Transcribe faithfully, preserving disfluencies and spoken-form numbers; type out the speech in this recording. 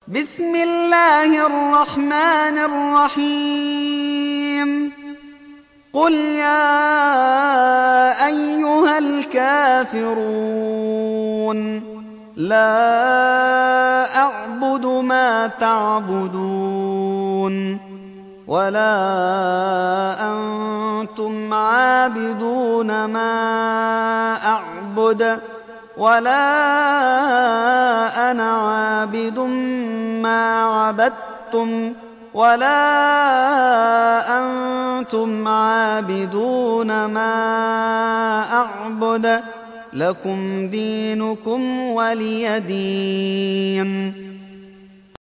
بسم الله الرحمن الرحيم قل يا أيها الكافرون لا أعبد ما تعبدون ولا أنتم عابدون ما أعبد ولا أنا عابد ما عبدتم ولا أنتم عابدون ما أعبد لكم دينكم ولي دين.